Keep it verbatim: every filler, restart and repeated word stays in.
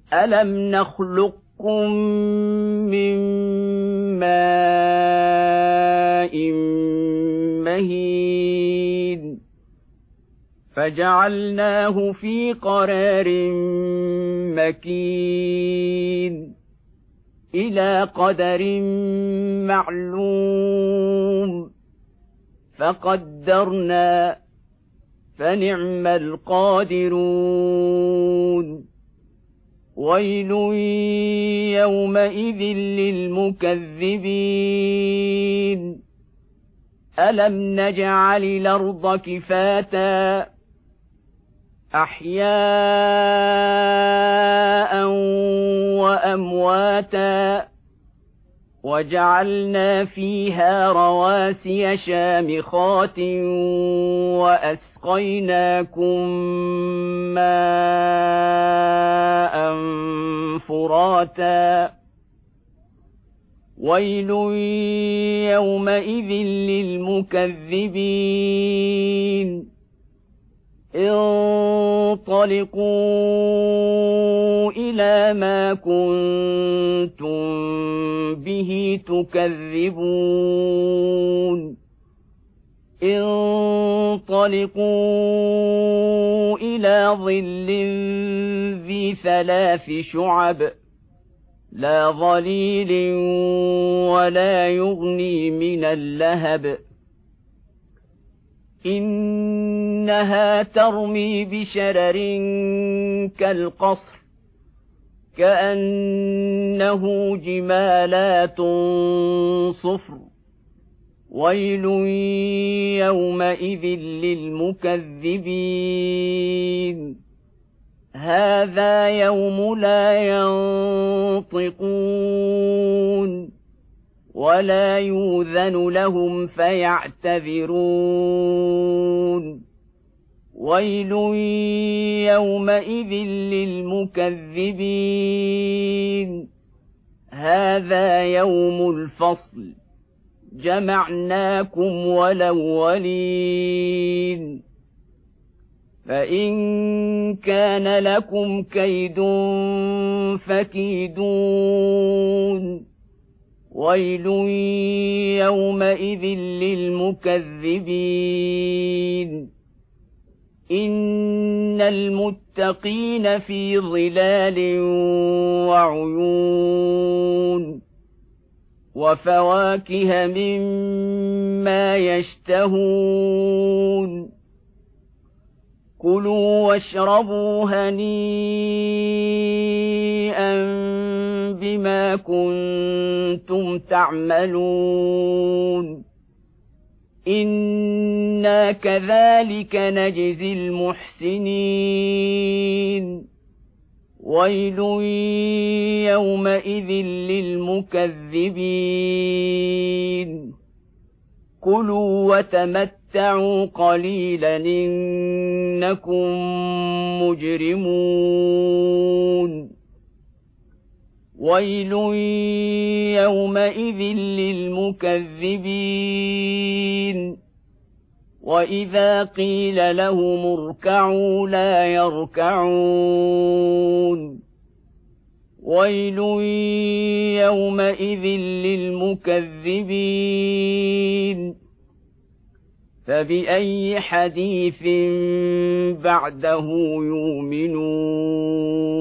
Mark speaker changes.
Speaker 1: ألم نخلقكم من ماء مهين فجعلناه في قرار مكين إلى قدر معلوم فقدرنا فنعم القادرون ويل يومئذ للمكذبين ألم نجعل الأرض كفاتا أحياء وأمواتا وجعلنا فيها رواسي شامخات وأسقيناكم ماء فراتا ويل يومئذ للمكذبين انطلقوا إلى ما كنتم به تكذبون انطلقوا إلى ظل ذي ثلاث شعب لا ظليل ولا يغني من اللهب إنها ترمي بشرر كالقصر كأنه جمالات صفر ويل يومئذ للمكذبين هذا يوم لا ينطقون ولا يؤذن لهم فيعتذرون ويل يومئذ للمكذبين هذا يوم الفصل جمعناكم والأولين فإن كان لكم كيد فكيدون ويل يومئذ للمكذبين إن المتقين في ظلال وعيون وفواكه مما يشتهون كلوا واشربوا هنيئا بما كنتم تعملون إنا كذلك نجزي المحسنين ويل يومئذ للمكذبين كلوا وتمتعوا قليلا إنكم مجرمون ويل يومئذ للمكذبين وإذا قيل لهم اركعوا لا يركعون ويل يومئذ للمكذبين فبأي حديث بعده يؤمنون